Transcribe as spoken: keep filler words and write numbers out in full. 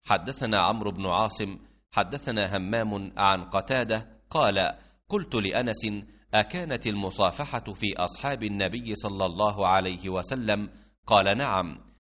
حدثنا عمرو بن عاصم حدثنا همام عن قتادة قال: قلت لأنس: أكانت المصافحة في أصحاب النبي صلى الله عليه وسلم؟ قال: نعم.